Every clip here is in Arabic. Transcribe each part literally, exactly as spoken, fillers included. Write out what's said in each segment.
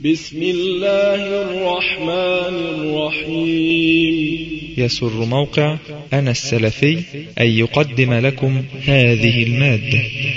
بسم الله الرحمن الرحيم. يسر موقع أنا السلفي أن يقدم لكم هذه المادة.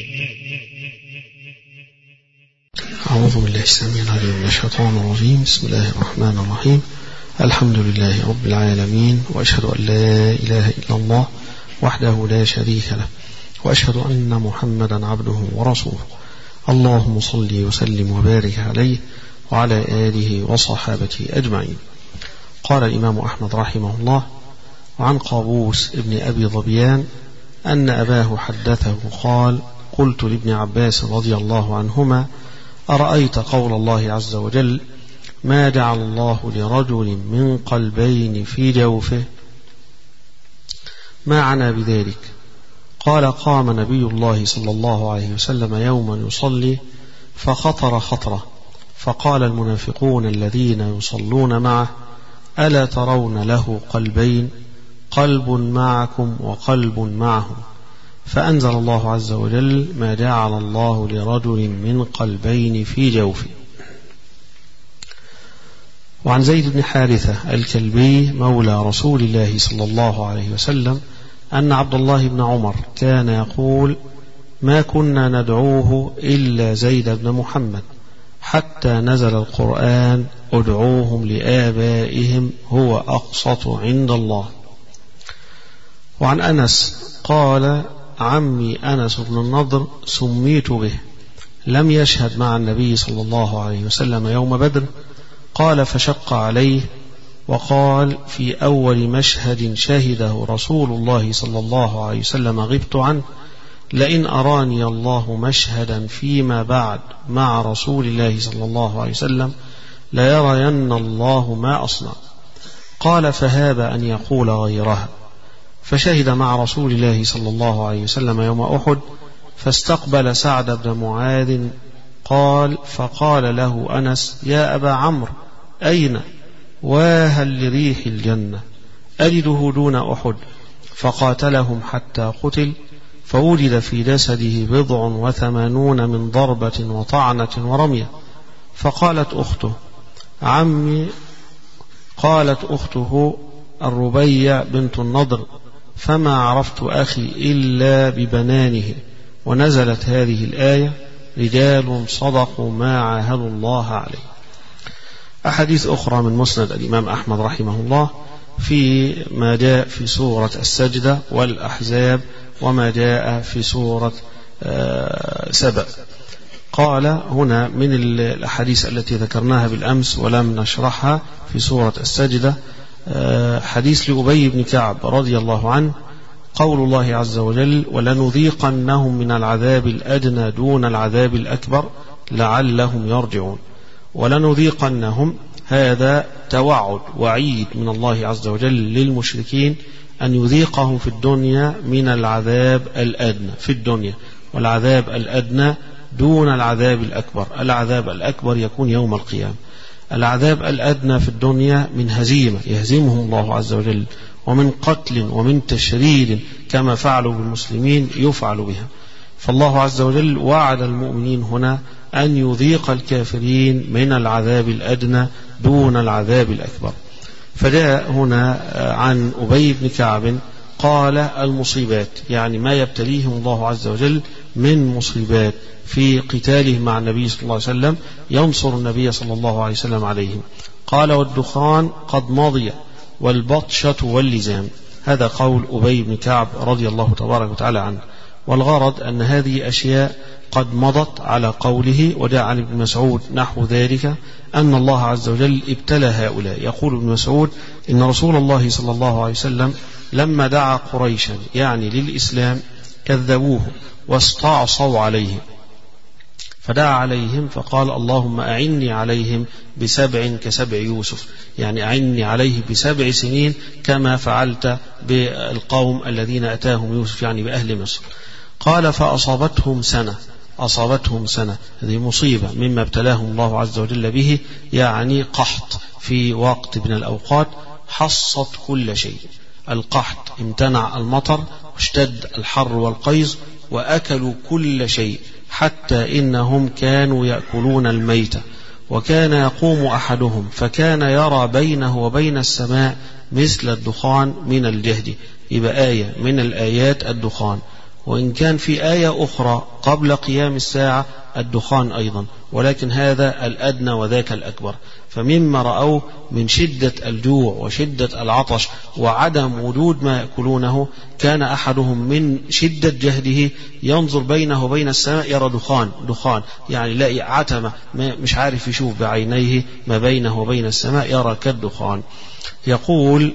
أعوذ بالله السميع العليم من الشيطان الرجيم. بسم الله الرحمن الرحيم. الحمد لله رب العالمين، وأشهد أن لا إله إلا الله وحده لا شريك له، وأشهد أن محمدا عبده ورسوله. اللهم صل وسلم وبارك عليه وعلى آله وصحابته أجمعين. قال الإمام أحمد رحمه الله: عن قابوس ابن أبي ظبيان أن أباه حدثه قال: قلت لابن عباس رضي الله عنهما: أرأيت قول الله عز وجل: ما جعل الله لرجل من قلبين في جوفه، ما عنى بذلك؟ قال: قام نبي الله صلى الله عليه وسلم يوما يصلي فخطر خطرة، فقال المنافقون الذين يصلون معه: ألا ترون له قلبين؟ قلب معكم وقلب معهم. فأنزل الله عز وجل: ما جعل الله لرجل من قلبين في جوفه. وعن زيد بن حارثة الكلبي مولى رسول الله صلى الله عليه وسلم أن عبد الله بن عمر كان يقول: ما كنا ندعوه إلا زيد بن محمد، حتى نزل القرآن: ادعوهم لآبائهم هو أقسط عند الله. وعن أنس قال: عمي أنس بن النضر سميت به، لم يشهد مع النبي صلى الله عليه وسلم يوم بدر. قال: فشق عليه وقال: في أول مشهد شهده رسول الله صلى الله عليه وسلم غبت عنه، لئن أراني الله مشهدا فيما بعد مع رسول الله صلى الله عليه وسلم ليرين الله ما أصنع. قال: فهاب أن يقول غيرها. فشهد مع رسول الله صلى الله عليه وسلم يوم أحد، فاستقبل سعد بن معاذ. قال: فقال له أنس: يا أبا عمرو، أين؟ واهل لريح الجنة، أجده دون أحد. فقاتلهم حتى قتل، فوجد في جسده بضع وثمانون من ضربة وطعنة ورمية. فقالت أخته: عمي قالت أخته الربيع بنت النضر: فما عرفت أخي إلا ببنانه. ونزلت هذه الآية: رجال صدقوا ما عاهدوا الله عليه. أحاديث أخرى من مسند الإمام أحمد رحمه الله في ما جاء في سورة السجدة والأحزاب، وما جاء في سورة سبأ. قال هنا من الأحاديث التي ذكرناها بالأمس ولم نشرحها في سورة السجدة حديث لأبي بن كعب رضي الله عنه، قول الله عز وجل: ولنذيقنهم من العذاب الأدنى دون العذاب الأكبر لعلهم يرجعون. ولنذيقنهم هذا توعد وعيد من الله عز وجل للمشركين أن يذيقهم في الدنيا من العذاب الأدنى في الدنيا، والعذاب الأدنى دون العذاب الأكبر. العذاب الأكبر يكون يوم القيامة. العذاب الأدنى في الدنيا من هزيمة يهزمهم الله عز وجل، ومن قتل ومن تشريد كما فعلوا بالمسلمين يفعل بها. فالله عز وجل وعد المؤمنين هنا أن يذيق الكافرين من العذاب الأدنى دون العذاب الأكبر. فجاء هنا عن أبي بن كعب قال: المصيبات، يعني ما يبتليهم الله عز وجل من مصيبات في قتاله مع النبي صلى الله عليه وسلم، ينصر النبي صلى الله عليه وسلم عليهم. قال: والدخان قد مضي، والبطشة واللزام. هذا قول أبي بن كعب رضي الله تبارك وتعالى عنه. والغرض أن هذه أشياء قد مضت على قوله. وجاء عن ابن مسعود نحو ذلك أن الله عز وجل ابتلى هؤلاء. يقول ابن مسعود: إن رسول الله صلى الله عليه وسلم لما دعا قريشا يعني للإسلام كذبوه واستعصوا عليه، فدعا عليهم فقال: اللهم أعني عليهم بسبع كسبع يوسف، يعني أعني عليه بسبع سنين كما فعلت بالقوم الذين أتاهم يوسف، يعني بأهل مصر. قال: فأصابتهم سنة أصابتهم سنة هذه مصيبة مما ابتلاهم الله عز وجل به، يعني قحط في وقت من الأوقات حصت كل شيء. القحط امتنع المطر، واشتد الحر والقيظ، وأكلوا كل شيء، حتى إنهم كانوا يأكلون الميت. وكان يقوم أحدهم فكان يرى بينه وبين السماء مثل الدخان من الجهد. يبقى آية من الآيات الدخان، وإن كان في آية أخرى قبل قيام الساعة الدخان أيضا، ولكن هذا الأدنى وذاك الأكبر. فمما رأوه من شدة الجوع وشدة العطش وعدم وجود ما يأكلونه، كان أحدهم من شدة جهده ينظر بينه وبين السماء يرى دخان دخان يعني لا عتمة، مش عارف يشوف بعينيه ما بينه وبين السماء، يرى كالدخان. يقول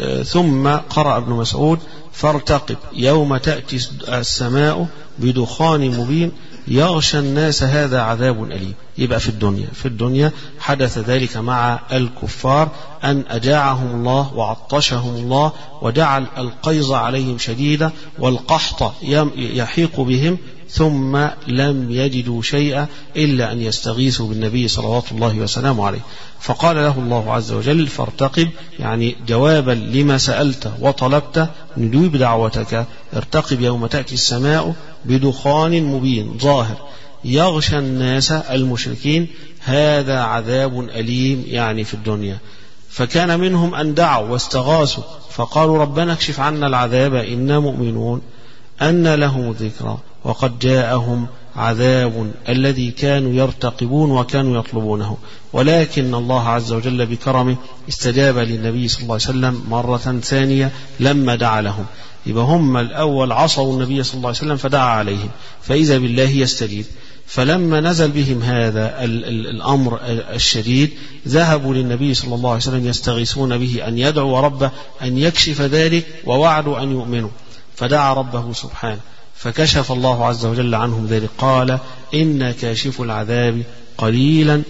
ثم قرأ ابن مسعود فارتقب يوم تأتي السماء بدخان مبين يغشى الناس هذا عذاب أليم. يبقى في الدنيا في الدنيا حدث ذلك مع الكفار، أن أجاعهم الله وعطشهم الله وجعل القيظ عليهم شديدة والقحط يحيق بهم، ثم لم يجدوا شيئا إلا أن يستغيثوا بالنبي صلوات الله وسلامه عليه. فقال له الله عز وجل فارتقب، يعني جوابا لما سألت وطلبت نجيب دعوتك، ارتقب يوم تأتي السماء بدخان مبين ظاهر يغشى الناس المشركين هذا عذاب أليم، يعني في الدنيا. فكان منهم أن دعوا واستغاثوا فقالوا ربنا اكشف عنا العذاب إنا مؤمنون أن لهم ذكرى وقد جاءهم عذاب الذي كانوا يرتقبون وكانوا يطلبونه. ولكن الله عز وجل بكرمه استجاب للنبي صلى الله عليه وسلم مرة ثانية لما دعا لهم. يبقى هم الأول عصوا النبي صلى الله عليه وسلم فدعا عليهم، فإذا بالله يستجيب. فلما نزل بهم هذا الأمر الشديد ذهبوا للنبي صلى الله عليه وسلم يستغيثون به أن يدعو ربه أن يكشف ذلك، ووعدوا أن يؤمنوا، فدعا ربه سبحانه فكشف الله عز وجل عنهم ذلك. قال إن كاشف العذاب قليلا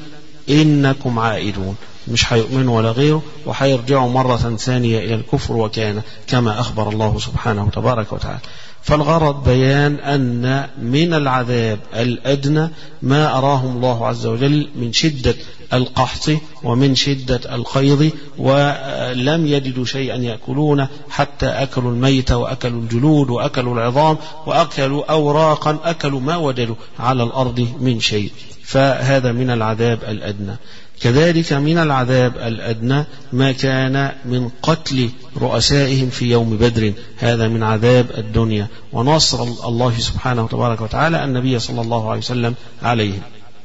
إنكم عائدون، مش هيؤمنوا ولا غيره، وهيرجعوا مرة ثانية إلى الكفر، وكان كما أخبر الله سبحانه تبارك وتعالى. فالغرض بيان أن من العذاب الأدنى ما أراهم الله عز وجل من شدة القحط ومن شدة القيض، ولم يجدوا شيئا يأكلونه حتى أكلوا الميت وأكلوا الجلود وأكلوا العظام وأكلوا أوراقا، أكلوا ما وجدوا على الأرض من شيء. فهذا من العذاب الأدنى. كذلك من العذاب الأدنى ما كان من قتل رؤسائهم في يوم بدر، هذا من عذاب الدنيا، ونصر الله سبحانه وتبارك وتعالى النبي صلى الله عليه وسلم عليهم.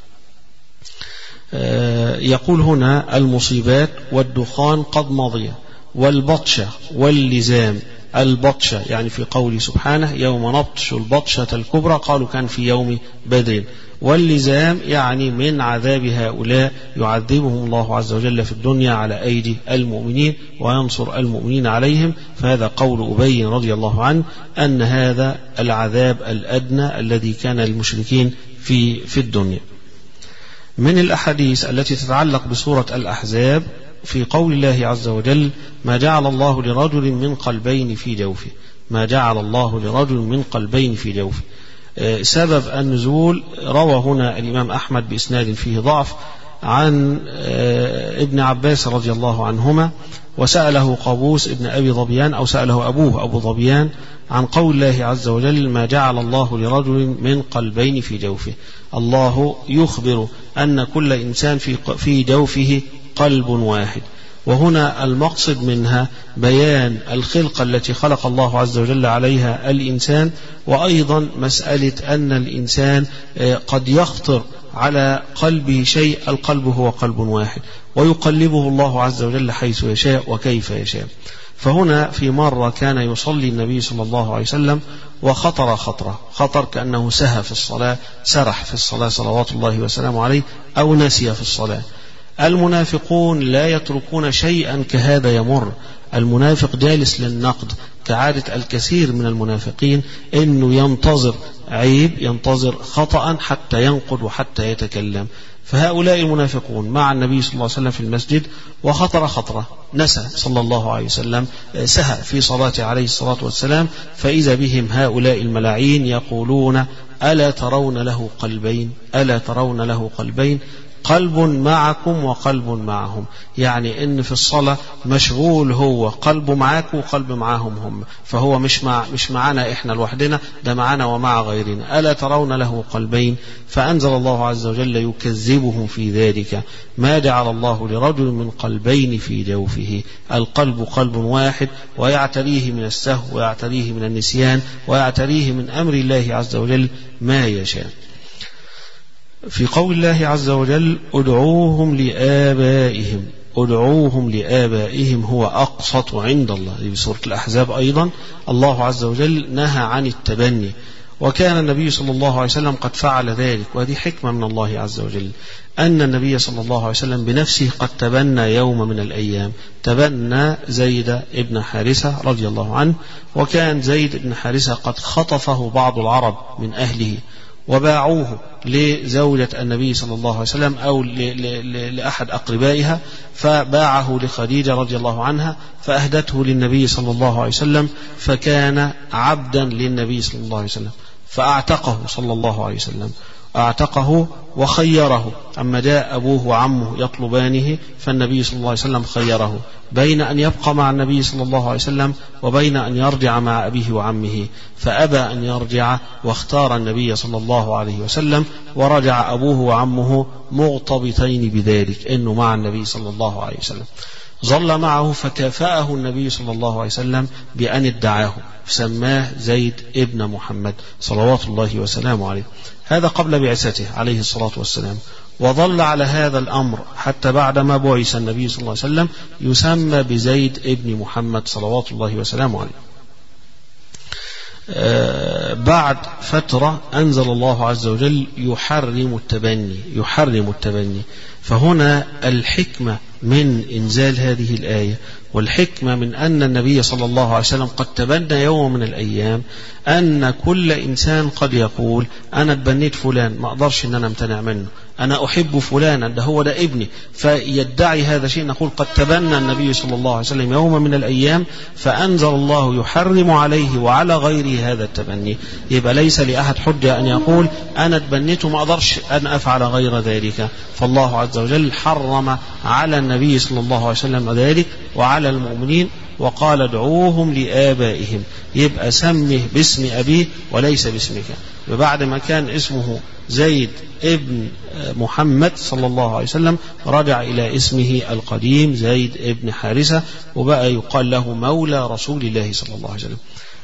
يقول هنا المصيبات والدخان قد مضي والبطشة واللزام. البطشة يعني في قوله سبحانه يوم نبطش البطشة الكبرى، قالوا كان في يوم بدر. واللزام يعني من عذاب هؤلاء يعذبهم الله عز وجل في الدنيا على أيدي المؤمنين وينصر المؤمنين عليهم. فهذا قول أبي رضي الله عنه أن هذا العذاب الأدنى الذي كان للمشركين في في الدنيا. من الأحاديث التي تتعلق بسورة الأحزاب في قول الله عز وجل ما جعل الله لرجل من قلبين في جوفه، ما جعل الله لرجل من قلبين في جوفه. سبب النزول روى هنا الإمام أحمد بإسناد فيه ضعف عن ابن عباس رضي الله عنهما، وسأله قابوس ابن أبي ظبيان أو سأله أبوه أبو ظبيان عن قول الله عز وجل ما جعل الله لرجل من قلبين في جوفه. الله يخبر أن كل إنسان في في جوفه قلب واحد، وهنا المقصد منها بيان الخلقة التي خلق الله عز وجل عليها الإنسان، وأيضا مسألة أن الإنسان قد يخطر على قلبه شيء، القلب هو قلب واحد ويقلبه الله عز وجل حيث يشاء وكيف يشاء. فهنا في مرة كان يصلي النبي صلى الله عليه وسلم وخطر خطرة خطر كأنه سهى في الصلاة، سرح في الصلاة صلوات الله وسلامه عليه، أو نسي في الصلاة. المنافقون لا يتركون شيئا كهذا يمر، المنافق جالس للنقد كعادة الكثير من المنافقين، إنه ينتظر عيب ينتظر خطأ حتى ينقد وحتى يتكلم. فهؤلاء المنافقون مع النبي صلى الله عليه وسلم في المسجد وخطر خطرة، نسى صلى الله عليه وسلم، سهى في صلاته عليه الصلاة والسلام، فإذا بهم هؤلاء الملاعين يقولون ألا ترون له قلبين ألا ترون له قلبين قلب معكم وقلب معهم، يعني إن في الصلاة مشغول هو قلبه معاك وقلب معاهم هم، فهو مش مع مش معنا إحنا لوحدنا، ده معنا ومع غيرنا. ألا ترون له قلبين؟ فأنزل الله عز وجل يكذبهم في ذلك، ما جعل الله لرجل من قلبين في جوفه. القلب قلب واحد، ويعتريه من السهو ويعتريه من النسيان ويعتريه من أمر الله عز وجل ما يشاء. في قول الله عز وجل ادعوهم لآبائهم، ادعوهم لآبائهم هو أقسط عند الله. في سورة الأحزاب أيضا الله عز وجل نهى عن التبني، وكان النبي صلى الله عليه وسلم قد فعل ذلك، وهذه حكمة من الله عز وجل، أن النبي صلى الله عليه وسلم بنفسه قد تبنى يوم من الأيام، تبنى زيد ابن حارثة رضي الله عنه، وكان زيد ابن حارثة قد خطفه بعض العرب من أهله وباعوه لزوجة النبي صلى الله عليه وسلم أو لأحد أقربائها، فباعه لخديجة رضي الله عنها فأهدته للنبي صلى الله عليه وسلم، فكان عبدا للنبي صلى الله عليه وسلم، فأعتقه صلى الله عليه وسلم، أعتقه وخيره. أما جاء أبوه وعمه يطلبانه فالنبي صلى الله عليه وسلم خيره بين أن يبقى مع النبي صلى الله عليه وسلم وبين أن يرجع مع أبيه وعمه، فأبى أن يرجع واختار النبي صلى الله عليه وسلم، ورجع أبوه وعمه مغتبطين بذلك إنه مع النبي صلى الله عليه وسلم. ظل معه فكافأه النبي صلى الله عليه وسلم بأن ادعاه، سماه زيد ابن محمد صلوات الله وسلامه عليه. هذا قبل بعثته عليه الصلاة والسلام، وظل على هذا الأمر حتى بعدما بعث النبي صلى الله عليه وسلم يسمى بزيد ابن محمد صلوات الله وسلامه عليه. آه بعد فترة أنزل الله عز وجل يحرم التبني، يحرم التبني. فهنا الحكمة من إنزال هذه الآية والحكمة من أن النبي صلى الله عليه وسلم قد تبنى يوم من الأيام، أن كل إنسان قد يقول أنا تبنيت فلان ما أقدرش أن أنا امتنع منه، أنا أحب فلانا ده هو ده ابني، فيدعي هذا شيء، نقول قد تبنى النبي صلى الله عليه وسلم يوم من الأيام فأنزل الله يحرم عليه وعلى غيره هذا التبني. يبقى ليس لأحد حجة أن يقول أنا تبنيت ما أقدرش أن أفعل غير ذلك، فالله عز وجل حرم على النبي صلى الله عليه وسلم ذلك وعلى المؤمنين، وقال ادعوهم لآبائهم، يبقى سمه باسم أبيه وليس باسمك. وبعد ما كان اسمه زيد ابن محمد صلى الله عليه وسلم رجع إلى اسمه القديم زيد ابن حارثة، وبقى يقال له مولى رسول الله صلى الله عليه وسلم.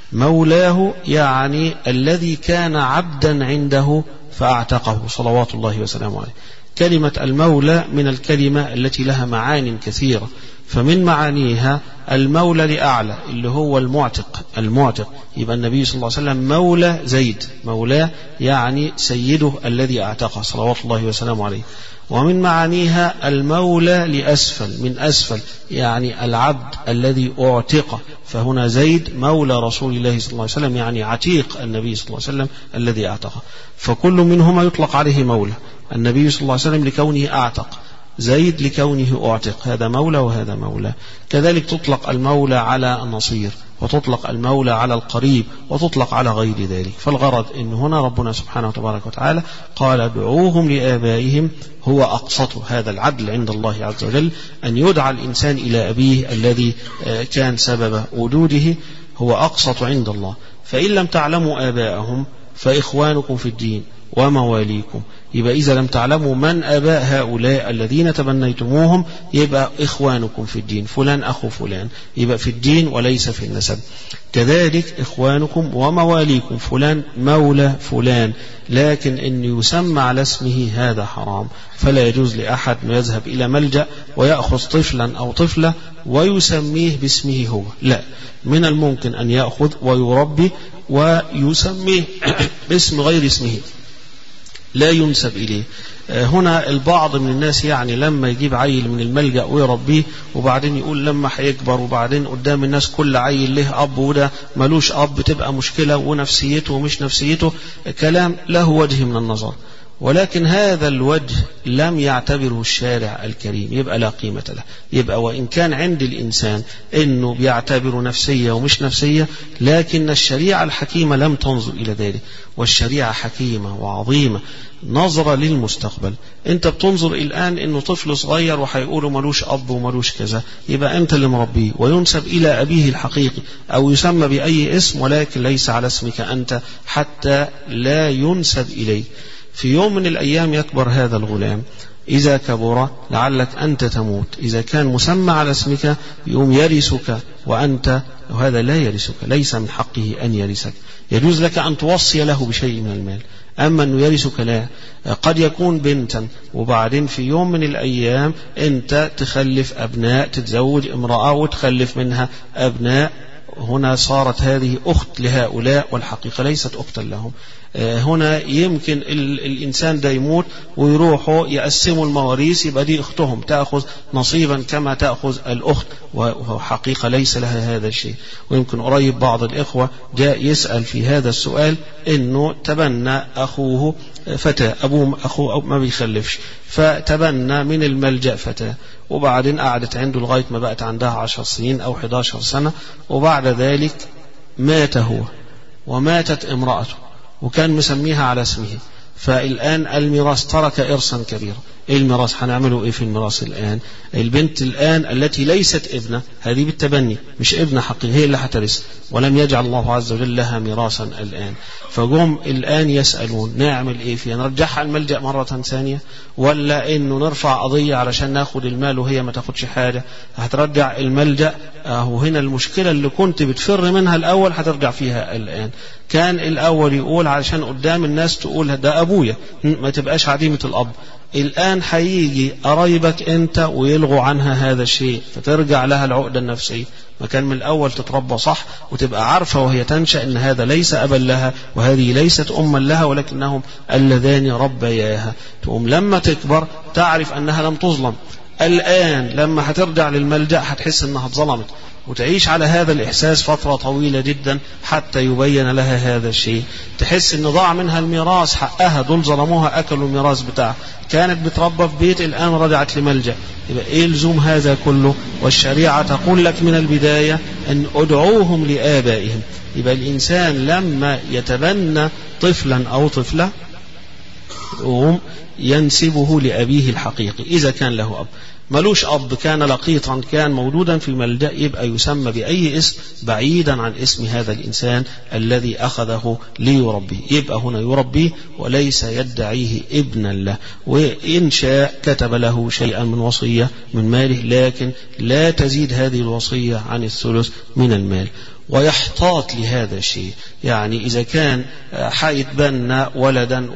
مولاه يعني الذي كان عبدا عنده فأعتقه صلوات الله وسلامه عليه. كلمة المولى من الكلمة التي لها معان كثيرة، فمن معانيها المولى لأعلى اللي هو المعتق، المعتق يبقى النبي صلى الله عليه وسلم مولى زيد، مولاه يعني سيده الذي اعتقه صلوات الله وسلامه عليه. ومن معانيها المولى لأسفل، من أسفل يعني العبد الذي أعتق، فهنا زيد مولى رسول الله صلى الله عليه وسلم يعني عتيق النبي صلى الله عليه وسلم الذي اعتقه، فكل منهما يطلق عليه مولى. النبي صلى الله عليه وسلم لكونه أعتق، زيد لكونه أعتق، هذا مولى وهذا مولى. كذلك تطلق المولى على النصير، وتطلق المولى على القريب، وتطلق على غير ذلك. فالغرض إن هنا ربنا سبحانه وتبارك وتعالى قال ادعوهم لآبائهم هو أقسط، هذا العدل عند الله عز وجل، أن يدعى الإنسان إلى أبيه الذي كان سبب وجوده، هو أقسط عند الله. فإن لم تعلموا آباءهم فإخوانكم في الدين ومواليكم. يبقى إذا لم تعلموا من آباء هؤلاء الذين تبنيتموهم يبقى إخوانكم في الدين، فلان أخو فلان، يبقى في الدين وليس في النسب. كذلك إخوانكم ومواليكم، فلان مولى فلان، لكن إن يسمى على اسمه هذا حرام. فلا يجوز لأحد أن يذهب إلى ملجأ ويأخذ طفلا أو طفلة ويسميه باسمه هو، لا، من الممكن أن يأخذ ويربي ويسميه باسم غير اسمه لا ينسب إليه. هنا البعض من الناس يعني لما يجيب عيل من الملجأ ويربيه وبعدين يقول لما هيكبر وبعدين قدام الناس كل عيل له أب وده ملوش أب تبقى مشكلة ونفسيته ومش نفسيته، كلام له وجه من النظر. ولكن هذا الوجه لم يعتبره الشارع الكريم، يبقى لا قيمة له. يبقى وإن كان عند الإنسان إنه بيعتبره نفسية ومش نفسية، لكن الشريعة الحكيمة لم تنظر إلى ذلك، والشريعة حكيمة وعظيمة نظرة للمستقبل. أنت بتنظر الآن إنه طفل صغير وهيقولوا ملوش أب وملوش كذا، يبقى أنت اللي مربيه وينسب إلى أبيه الحقيقي أو يسمى بأي اسم، ولكن ليس على اسمك أنت حتى لا ينسب إليه. في يوم من الأيام يكبر هذا الغلام، إذا كبر لعلك أنت تموت، إذا كان مسمى على اسمك يوم يرثك وأنت، وهذا لا يرثك، ليس من حقه أن يرثك. يجوز لك أن توصي له بشيء من المال، أما أنه يرثك لا. قد يكون بنتا وبعدين في يوم من الأيام أنت تخلف أبناء، تتزوج امرأة وتخلف منها أبناء، هنا صارت هذه أخت لهؤلاء والحقيقة ليست أختا لهم. هنا يمكن الإنسان ده يموت ويروحوا يقسموا المواريث، يبقى دي أختهم تأخذ نصيبا كما تأخذ الأخت، وحقيقة ليس لها هذا الشيء. ويمكن قريب بعض الإخوة جاء يسأل في هذا السؤال إنه تبنى أخوه فتاة، أبوه أخوه ما بيخلفش، فتبنى من الملجأ فتاة، وبعدين قعدت عنده لغاية ما بقت عندها عشر سنين أو حداشر سنة، وبعد ذلك مات هو وماتت امرأته وكان مسميها على اسمه. فالآن الميراث ترك إرثا كبيرا. الميراث هنعمله إيه في الميراث الآن؟ البنت الآن التي ليست ابنة، هذه بالتبني مش ابنة حقيقية، هي اللي هترث، ولم يجعل الله عز وجل لها ميراثا الآن. فجم الآن يسألون نعمل إيه فيها؟ نرجعها الملجأ مرة ثانية، ولا إنه نرفع قضية علشان ناخد المال وهي ما تاخدش حاجة؟ هترجع الملجأ. أهو هنا المشكلة اللي كنت بتفر منها الأول هترجع فيها الآن. كان الأول يقول علشان قدام الناس تقول ده أبويا، ما تبقاش عديمة الأب. الآن هيجي قرايبك أنت ويلغوا عنها هذا الشيء، فترجع لها العقدة النفسية. ما كان من الأول تتربى صح وتبقى عارفة وهي تنشأ أن هذا ليس أبا لها وهذه ليست أما لها، ولكنهم اللذان ربياها. تقوم لما تكبر تعرف أنها لم تظلم. الآن لما هترجع للملجأ هتحس أنها اتظلمت، وتعيش على هذا الإحساس فترة طويلة جدا حتى يبين لها هذا الشيء. تحس أن ضاع منها الميراث، حقها، دول ظلموها أكلوا الميراث بتاعها. كانت بتربى في بيت الآن رجعت لملجأ. يبقى إيه لزوم هذا كله؟ والشريعة تقول لك من البداية أن أدعوهم لآبائهم. يبقى الإنسان لما يتبنى طفلا أو طفلة ينسبه لأبيه الحقيقي إذا كان له أب. ملوش أب، كان لقيطا، كان مولودا في الملجأ، يبقى يسمى بأي اسم بعيدا عن اسم هذا الإنسان الذي أخذه ليربيه. يبقى هنا يربيه وليس يدعيه ابنا له. وإن شاء كتب له شيئا من وصية من ماله، لكن لا تزيد هذه الوصية عن الثلث من المال. ويحتاط لهذا الشيء، يعني إذا كان حيتبنى ولدا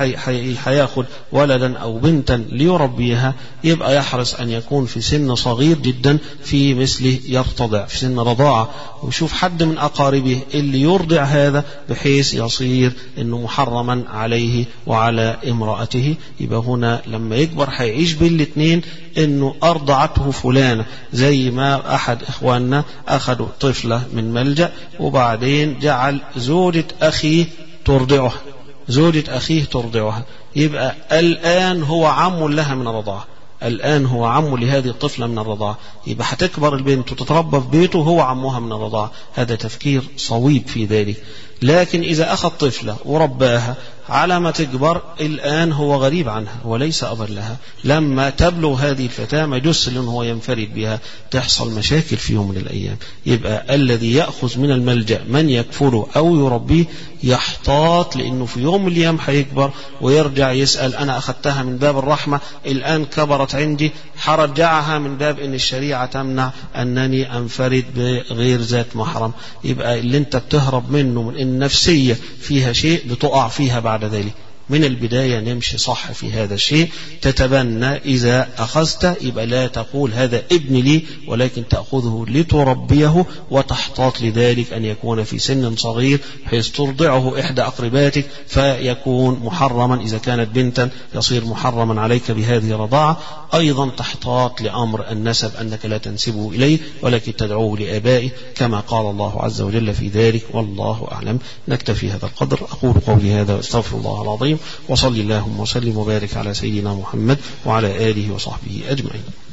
حياخد ولدا أو بنتا ليربيها، يبقى يحرص أن يكون في سن صغير جدا، في مثله يرتضع في سن رضاعة، ويشوف حد من أقاربه اللي يرضع هذا بحيث يصير إنه محرما عليه وعلى امرأته. يبقى هنا لما يكبر هيعيش بالاثنين، إنه أرضعته فلانة، زي ما أحد إخواننا أخذوا طفلة من ملجأ وبعدين جعل زوجة أخيه ترضعها، زوجة أخيه ترضعها. يبقى الآن هو عم لها من الرضاعة، الآن هو عم لهذه الطفلة من الرضاعة. يبقى هتكبر البنت وتتربى في بيته هو عمها من الرضاعة. هذا تفكير صويب في ذلك. لكن إذا أخذ طفلة ورباها على ما تكبر، الآن هو غريب عنها وليس أبا لها. لما تبلغ هذه الفتاة ما يجوز له هو ينفرد بها، تحصل مشاكل في يوم من الأيام. يبقى الذي يأخذ من الملجأ من يكفله أو يربيه يحتاط، لأنه في يوم من الأيام هيكبر ويرجع يسأل أنا أخذتها من باب الرحمة، الآن كبرت عندي، حرجعها من باب أن الشريعة تمنع أنني أنفرد بغير ذات محرم. يبقى اللي أنت بتهرب منه من النفسية فيها شيء بتقع فيها بعد ذلك. من البداية نمشي صح في هذا الشيء. تتبنى إذا أخذت يبقى لا تقول هذا ابن لي، ولكن تأخذه لتربيه، وتحتاط لذلك أن يكون في سن صغير حيث ترضعه إحدى أقرباتك فيكون محرما. إذا كانت بنتا يصير محرما عليك بهذه الرضاعة. أيضا تحتاط لأمر النسب، أنك لا تنسبه إليه ولكن تدعوه لآبائه كما قال الله عز وجل في ذلك. والله أعلم. نكتفي هذا القدر. أقول قولي هذا واستغفر الله العظيم الرحيم. وصل اللهم وسلم وبارك على سيدنا محمد وعلى آله وصحبه أجمعين.